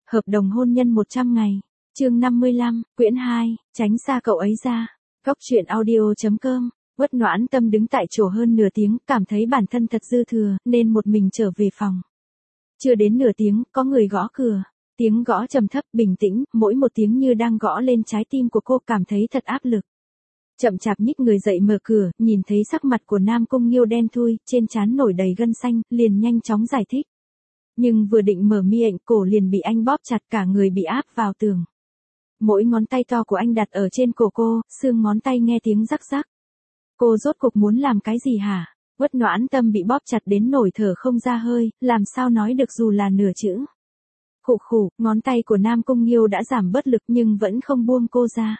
Hợp đồng hôn nhân 100 ngày. Chương 55, quyển 2, tránh xa cậu ấy ra. Góc truyện audio.com. Uất Noãn Tâm đứng tại chỗ hơn nửa tiếng, cảm thấy bản thân thật dư thừa, nên một mình trở về phòng. Chưa đến nửa tiếng, có người gõ cửa. Tiếng gõ trầm thấp, bình tĩnh, mỗi một tiếng như đang gõ lên trái tim của cô, cảm thấy thật áp lực. Chậm chạp nhích người dậy mở cửa, nhìn thấy sắc mặt của Nam Cung Nghiêu đen thui, trên trán nổi đầy gân xanh, liền nhanh chóng giải thích. Nhưng vừa định mở miệng, cổ liền bị anh bóp chặt, cả người bị áp vào tường. Mỗi ngón tay to của anh đặt ở trên cổ cô, xương ngón tay nghe tiếng rắc rắc. Cô rốt cuộc muốn làm cái gì hả? Uất Noãn Tâm bị bóp chặt đến nổi thở không ra hơi, làm sao nói được dù là nửa chữ. Khụ khụ, ngón tay của Nam Cung Nghiêu đã giảm bớt lực nhưng vẫn không buông cô ra.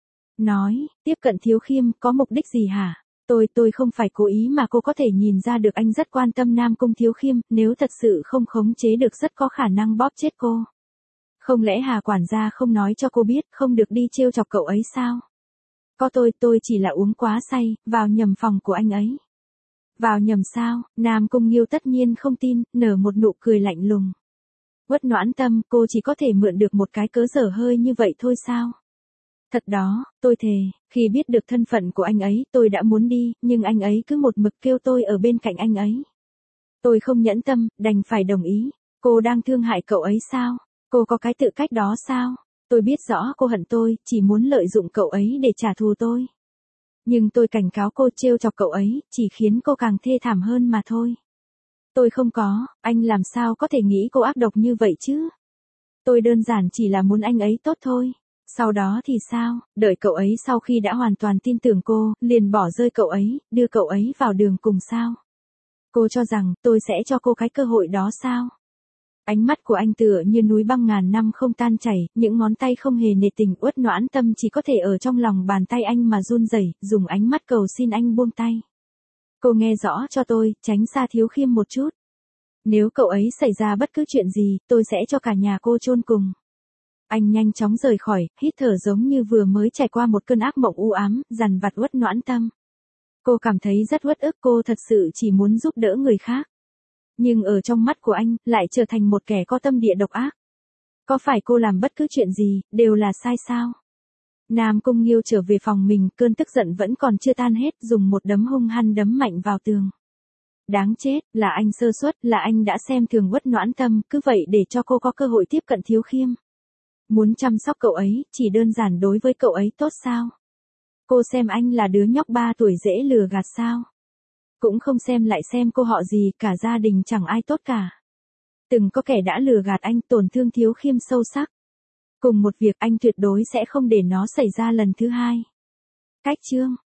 Nói, tiếp cận Thiếu Khiêm, có mục đích gì hả? Tôi không phải cố ý mà cô có thể nhìn ra được anh rất quan tâm Nam Cung Thiếu Khiêm, nếu thật sự không khống chế được rất có khả năng bóp chết cô. Không lẽ Hà quản gia không nói cho cô biết, không được đi trêu chọc cậu ấy sao? Có tôi chỉ là uống quá say, vào nhầm phòng của anh ấy. Vào nhầm sao? Nam Cung Nghiêu tất nhiên không tin, nở một nụ cười lạnh lùng. Uất Noãn Tâm, cô chỉ có thể mượn được một cái cớ dở hơi như vậy thôi sao? Thật đó, tôi thề, khi biết được thân phận của anh ấy, tôi đã muốn đi, nhưng anh ấy cứ một mực kêu tôi ở bên cạnh anh ấy. Tôi không nhẫn tâm, đành phải đồng ý. Cô đang thương hại cậu ấy sao? Cô có cái tự cách đó sao? Tôi biết rõ cô hận tôi, chỉ muốn lợi dụng cậu ấy để trả thù tôi. Nhưng tôi cảnh cáo cô trêu chọc cậu ấy, chỉ khiến cô càng thê thảm hơn mà thôi. Tôi không có, anh làm sao có thể nghĩ cô ác độc như vậy chứ? Tôi đơn giản chỉ là muốn anh ấy tốt thôi. Sau đó thì sao, đợi cậu ấy sau khi đã hoàn toàn tin tưởng cô, liền bỏ rơi cậu ấy, đưa cậu ấy vào đường cùng sao? Cô cho rằng tôi sẽ cho cô cái cơ hội đó sao? Ánh mắt của anh tựa như núi băng ngàn năm không tan chảy, những ngón tay không hề nề tình. Uất Noãn Tâm chỉ có thể ở trong lòng bàn tay anh mà run rẩy, dùng ánh mắt cầu xin anh buông tay. Cô nghe rõ cho tôi, tránh xa Thiếu Khiêm một chút. Nếu cậu ấy xảy ra bất cứ chuyện gì, tôi sẽ cho cả nhà cô chôn cùng. Anh nhanh chóng rời khỏi, hít thở giống như vừa mới trải qua một cơn ác mộng u ám, dằn vặt Uất Noãn Tâm. Cô cảm thấy rất uất ức, cô thật sự chỉ muốn giúp đỡ người khác. Nhưng ở trong mắt của anh, lại trở thành một kẻ có tâm địa độc ác. Có phải cô làm bất cứ chuyện gì, đều là sai sao? Nam Cung Nghiêu trở về phòng mình, cơn tức giận vẫn còn chưa tan hết, dùng một đấm hung hăng đấm mạnh vào tường. Đáng chết, là anh sơ suất, là anh đã xem thường Uất Noãn Tâm, cứ vậy để cho cô có cơ hội tiếp cận Thiếu Khiêm. Muốn chăm sóc cậu ấy, chỉ đơn giản đối với cậu ấy tốt sao? Cô xem anh là đứa nhóc 3 tuổi dễ lừa gạt sao? Cũng không xem lại xem cô họ gì, cả gia đình chẳng ai tốt cả. Từng có kẻ đã lừa gạt anh, tổn thương Thiếu Khiêm sâu sắc. Cùng một việc anh tuyệt đối sẽ không để nó xảy ra lần thứ hai. Cách chương.